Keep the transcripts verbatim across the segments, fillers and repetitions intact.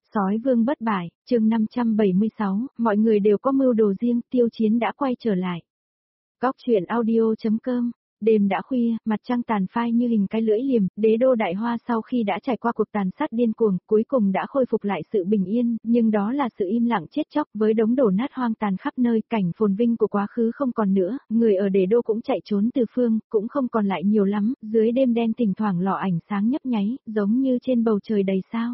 Sói vương bất bại, chương năm trăm bảy mươi sáu, mọi người đều có mưu đồ riêng, Tiêu Chiến đã quay trở lại. Góc truyện audio.com, đêm đã khuya, mặt trăng tàn phai như hình cái lưỡi liềm, đế đô Đại Hoa sau khi đã trải qua cuộc tàn sát điên cuồng, cuối cùng đã khôi phục lại sự bình yên, nhưng đó là sự im lặng chết chóc với đống đổ nát hoang tàn khắp nơi, cảnh phồn vinh của quá khứ không còn nữa, người ở đế đô cũng chạy trốn từ phương, cũng không còn lại nhiều lắm, dưới đêm đen thỉnh thoảng lọ ảnh sáng nhấp nháy, giống như trên bầu trời đầy sao.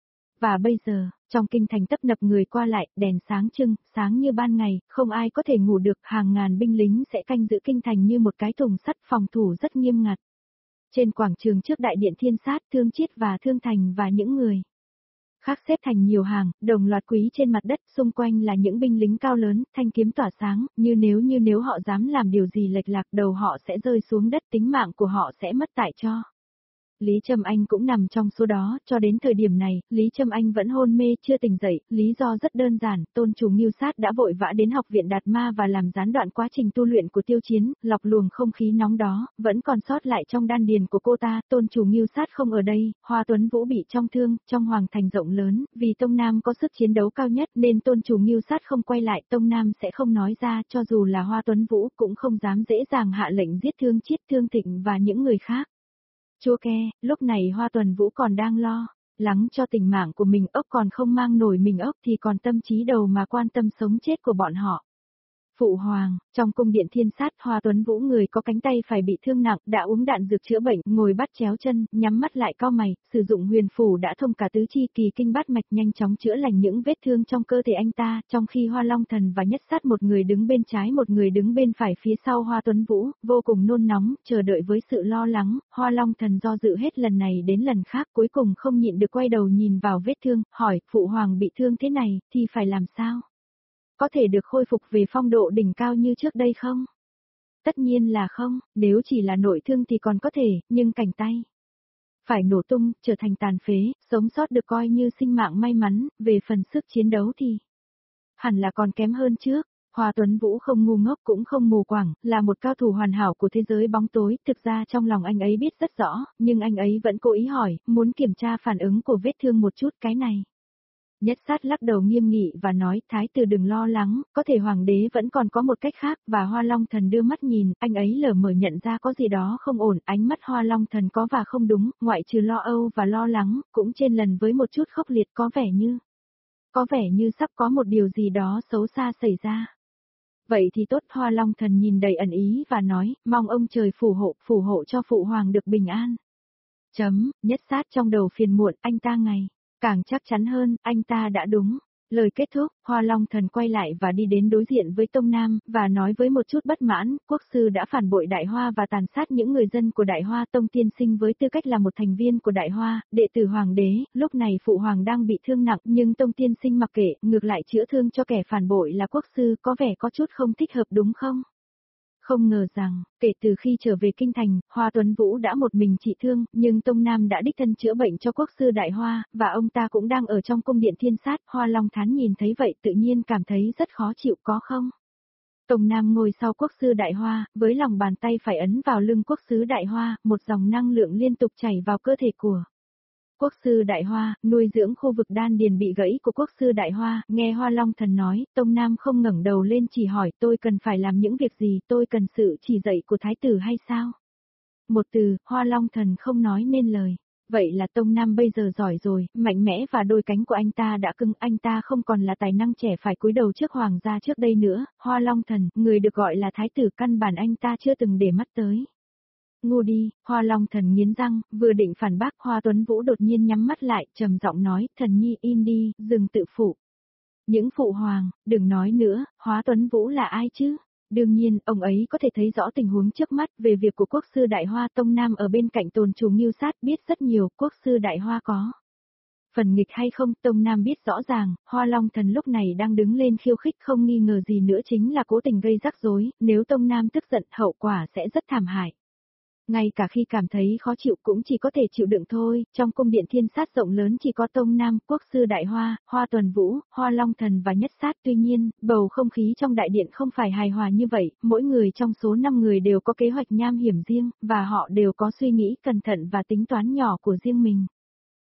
Và bây giờ, trong kinh thành tấp nập người qua lại, đèn sáng trưng, sáng như ban ngày, không ai có thể ngủ được, hàng ngàn binh lính sẽ canh giữ kinh thành như một cái thùng sắt, phòng thủ rất nghiêm ngặt. Trên quảng trường trước đại điện Thiên Sát, Thương Chiết và Thương Thành và những người khác xếp thành nhiều hàng, đồng loạt quý trên mặt đất, xung quanh là những binh lính cao lớn, thanh kiếm tỏa sáng, như nếu như nếu họ dám làm điều gì lệch lạc, đầu họ sẽ rơi xuống đất, tính mạng của họ sẽ mất tại cho. Lý Trâm Anh cũng nằm trong số đó, cho đến thời điểm này, Lý Trâm Anh vẫn hôn mê chưa tỉnh dậy, lý do rất đơn giản, tôn chủ Ngưu Sát đã vội vã đến học viện Đạt Ma và làm gián đoạn quá trình tu luyện của Tiêu Chiến, lọc luồng không khí nóng đó, vẫn còn sót lại trong đan điền của cô ta, tôn chủ Ngưu Sát không ở đây, Hoa Tuấn Vũ bị trọng thương, trong hoàng thành rộng lớn, vì Tông Nam có sức chiến đấu cao nhất nên tôn chủ Ngưu Sát không quay lại, Tông Nam sẽ không nói ra, cho dù là Hoa Tuấn Vũ cũng không dám dễ dàng hạ lệnh giết Thương Chiết, Thương Thịnh và những người khác. Chua ke, lúc này Hoa Tuần Vũ còn đang lo lắng cho tình mạng của mình, ốc còn không mang nổi mình ốc thì còn tâm trí đầu mà quan tâm sống chết của bọn họ. Phụ hoàng, trong cung điện Thiên Sát, Hoa Tuấn Vũ người có cánh tay phải bị thương nặng, đã uống đạn dược chữa bệnh, ngồi bắt chéo chân, nhắm mắt lại cau mày, sử dụng huyền phủ đã thông cả tứ chi kỳ kinh bát mạch nhanh chóng chữa lành những vết thương trong cơ thể anh ta, trong khi Hoa Long Thần và Nhất Sát một người đứng bên trái một người đứng bên phải phía sau Hoa Tuấn Vũ, vô cùng nôn nóng, chờ đợi với sự lo lắng, Hoa Long Thần do dự hết lần này đến lần khác, cuối cùng không nhịn được quay đầu nhìn vào vết thương, hỏi, phụ hoàng bị thương thế này, thì phải làm sao? Có thể được khôi phục về phong độ đỉnh cao như trước đây không? Tất nhiên là không, nếu chỉ là nội thương thì còn có thể, nhưng cánh tay phải nổ tung, trở thành tàn phế, sống sót được coi như sinh mạng may mắn, về phần sức chiến đấu thì hẳn là còn kém hơn trước. Hoa Tuấn Vũ không ngu ngốc cũng không mù quáng, là một cao thủ hoàn hảo của thế giới bóng tối, thực ra trong lòng anh ấy biết rất rõ, nhưng anh ấy vẫn cố ý hỏi, muốn kiểm tra phản ứng của vết thương một chút, cái này. Nhất Sát lắc đầu nghiêm nghị và nói, thái tử đừng lo lắng, có thể hoàng đế vẫn còn có một cách khác, và Hoa Long Thần đưa mắt nhìn, anh ấy lờ mờ nhận ra có gì đó không ổn, ánh mắt Hoa Long Thần có và không đúng, ngoại trừ lo âu và lo lắng, cũng trên lần với một chút khốc liệt, có vẻ như, có vẻ như sắp có một điều gì đó xấu xa xảy ra. Vậy thì tốt, Hoa Long Thần nhìn đầy ẩn ý và nói, mong ông trời phù hộ, phù hộ cho phụ hoàng được bình an. Chấm, Nhất Sát trong đầu phiền muộn, anh ta ngày càng chắc chắn hơn, anh ta đã đúng. Lời kết thúc, Hoa Long Thần quay lại và đi đến đối diện với Tông Nam, và nói với một chút bất mãn, quốc sư đã phản bội Đại Hoa và tàn sát những người dân của Đại Hoa. Tông tiên sinh với tư cách là một thành viên của Đại Hoa, đệ tử hoàng đế, lúc này phụ hoàng đang bị thương nặng, nhưng Tông tiên sinh mặc kệ, ngược lại chữa thương cho kẻ phản bội là quốc sư, có vẻ có chút không thích hợp đúng không? Không ngờ rằng, kể từ khi trở về kinh thành, Hoa Tuấn Vũ đã một mình trị thương, nhưng Tông Nam đã đích thân chữa bệnh cho quốc sư Đại Hoa, và ông ta cũng đang ở trong cung điện Thiên Sát. Hoa Long Thán nhìn thấy vậy tự nhiên cảm thấy rất khó chịu, có không? Tông Nam ngồi sau quốc sư Đại Hoa, với lòng bàn tay phải ấn vào lưng quốc sư Đại Hoa, một dòng năng lượng liên tục chảy vào cơ thể của quốc sư Đại Hoa, nuôi dưỡng khu vực đan điền bị gãy của quốc sư Đại Hoa. Nghe Hoa Long Thần nói, Tông Nam không ngẩng đầu lên, chỉ hỏi, tôi cần phải làm những việc gì, tôi cần sự chỉ dạy của thái tử hay sao? Một từ, Hoa Long Thần không nói nên lời. Vậy là Tông Nam bây giờ giỏi rồi, mạnh mẽ, và đôi cánh của anh ta đã cứng, anh ta không còn là tài năng trẻ phải cúi đầu trước hoàng gia trước đây nữa. Hoa Long Thần, người được gọi là thái tử, căn bản anh ta chưa từng để mắt tới. Ngu đi, Hoa Long Thần nghiến răng, vừa định phản bác, Hoa Tuấn Vũ đột nhiên nhắm mắt lại, trầm giọng nói, thần nhi in đi, dừng tự phụ. Những phụ hoàng, đừng nói nữa, Hoa Tuấn Vũ là ai chứ? Đương nhiên, ông ấy có thể thấy rõ tình huống trước mắt, về việc của quốc sư Đại Hoa. Tông Nam ở bên cạnh tôn chủ Ngưu Sát biết rất nhiều, quốc sư Đại Hoa có phần nghịch hay không, Tông Nam biết rõ ràng. Hoa Long Thần lúc này đang đứng lên khiêu khích, không nghi ngờ gì nữa chính là cố tình gây rắc rối, nếu Tông Nam tức giận hậu quả sẽ rất thảm hại. Ngay cả khi cảm thấy khó chịu cũng chỉ có thể chịu đựng thôi, trong cung điện Thiên Sát rộng lớn chỉ có Tông Nam, quốc sư Đại Hoa, Hoa Tuần Vũ, Hoa Long Thần và Nhất Sát. Tuy nhiên, bầu không khí trong đại điện không phải hài hòa như vậy, mỗi người trong số năm người đều có kế hoạch nham hiểm riêng, và họ đều có suy nghĩ cẩn thận và tính toán nhỏ của riêng mình.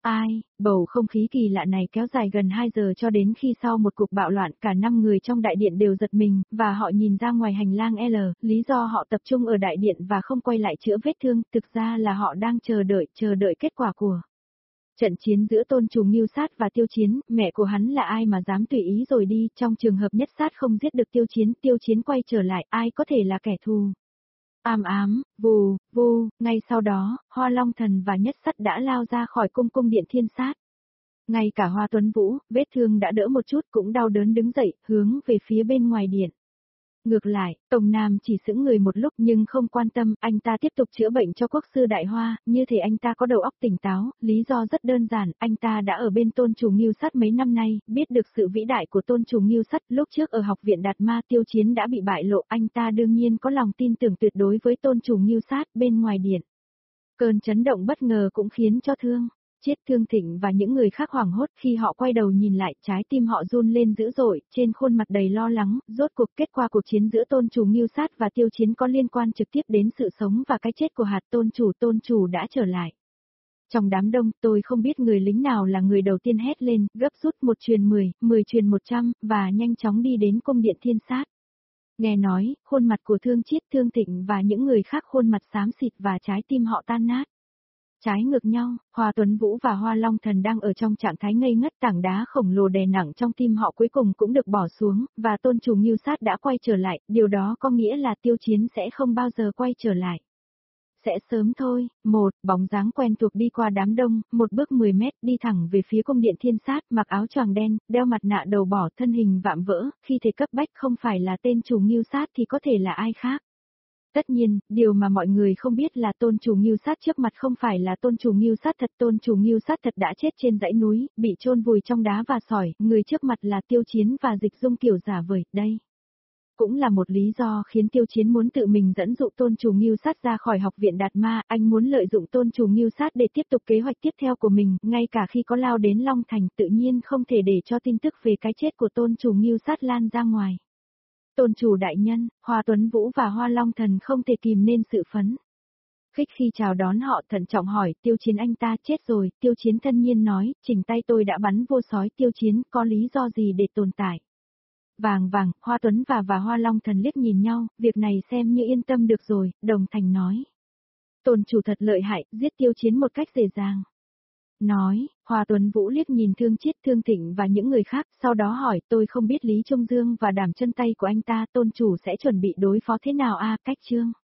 Ai, bầu không khí kỳ lạ này kéo dài gần hai giờ cho đến khi sau một cuộc bạo loạn cả năm người trong đại điện đều giật mình, và họ nhìn ra ngoài hành lang L, lý do họ tập trung ở đại điện và không quay lại chữa vết thương, thực ra là họ đang chờ đợi, chờ đợi kết quả của trận chiến giữa Tôn Chủ Ngưu Sát và Tiêu Chiến. Mẹ của hắn là ai mà dám tùy ý rồi đi, trong trường hợp Nhất Sát không giết được Tiêu Chiến, Tiêu Chiến quay trở lại, ai có thể là kẻ thù. Ám ám, vù, vù, ngay sau đó, Hoa Long Thần và Nhất Sắt đã lao ra khỏi cung cung điện Thiên Sát. Ngay cả Hoa Tuấn Vũ, vết thương đã đỡ một chút cũng đau đớn đứng dậy, hướng về phía bên ngoài điện. Ngược lại, Tổng Nam chỉ sững người một lúc nhưng không quan tâm, anh ta tiếp tục chữa bệnh cho quốc sư Đại Hoa, như thể anh ta có đầu óc tỉnh táo, lý do rất đơn giản, anh ta đã ở bên Tôn Chủ Ngưu Sát mấy năm nay, biết được sự vĩ đại của Tôn Chủ Ngưu Sát, lúc trước ở học viện Đạt Ma Tiêu Chiến đã bị bại lộ, anh ta đương nhiên có lòng tin tưởng tuyệt đối với Tôn Chủ Ngưu Sát bên ngoài điện. Cơn chấn động bất ngờ cũng khiến cho Thương Chiết, Thương Thịnh và những người khác hoảng hốt khi họ quay đầu nhìn lại, trái tim họ run lên dữ dội, trên khuôn mặt đầy lo lắng, rốt cuộc kết quả cuộc chiến giữa Tôn Chủ Ngưu Sát và Tiêu Chiến có liên quan trực tiếp đến sự sống và cái chết của hạt tôn chủ, tôn chủ đã trở lại. Trong đám đông, tôi không biết người lính nào là người đầu tiên hét lên, gấp rút một truyền mười, mười truyền một trăm, và nhanh chóng đi đến cung điện Thiên Sát. Nghe nói, khuôn mặt của Thương Chiết, Thương Thịnh và những người khác khuôn mặt xám xịt và trái tim họ tan nát. Trái ngược nhau, Hoa Tuấn Vũ và Hoa Long Thần đang ở trong trạng thái ngây ngất, tảng đá khổng lồ đè nặng trong tim họ cuối cùng cũng được bỏ xuống, và Tôn Chủ Ngưu Sát đã quay trở lại, điều đó có nghĩa là Tiêu Chiến sẽ không bao giờ quay trở lại. Sẽ sớm thôi. Một, bóng dáng quen thuộc đi qua đám đông, một bước mười mét đi thẳng về phía cung điện Thiên Sát, mặc áo choàng đen, đeo mặt nạ đầu bỏ, thân hình vạm vỡ, khi thể cấp bách không phải là tên Chủ Ngưu Sát thì có thể là ai khác. Tất nhiên, điều mà mọi người không biết là Tôn Chủ Ngưu Sát trước mặt không phải là Tôn Chủ Ngưu Sát thật, Tôn Chủ Ngưu Sát thật đã chết trên dãy núi, bị chôn vùi trong đá và sỏi, người trước mặt là Tiêu Chiến và Dịch Dung kiểu giả vời, đây. Cũng là một lý do khiến Tiêu Chiến muốn tự mình dẫn dụ Tôn Chủ Ngưu Sát ra khỏi học viện Đạt Ma, anh muốn lợi dụng Tôn Chủ Ngưu Sát để tiếp tục kế hoạch tiếp theo của mình, ngay cả khi có lao đến Long Thành, tự nhiên không thể để cho tin tức về cái chết của Tôn Chủ Ngưu Sát lan ra ngoài. Tôn chủ đại nhân, Hoa Tuấn Vũ và Hoa Long Thần không thể kìm nên sự phấn khích khi chào đón họ, thận trọng hỏi, Tiêu Chiến anh ta chết rồi, Tiêu Chiến thân nhiên nói, chỉnh tay tôi đã bắn vô sói, Tiêu Chiến có lý do gì để tồn tại. Vàng vàng, Hoa Tuấn và và Hoa Long Thần liếc nhìn nhau, việc này xem như yên tâm được rồi, đồng thành nói. Tôn chủ thật lợi hại, giết Tiêu Chiến một cách dễ dàng. Nói, Hoa Tuấn Vũ liếc nhìn Thương Chiết, Thương Thịnh và những người khác, sau đó hỏi, tôi không biết Lý Trung Dương và đảm chân tay của anh ta, tôn chủ sẽ chuẩn bị đối phó thế nào a, cách chương.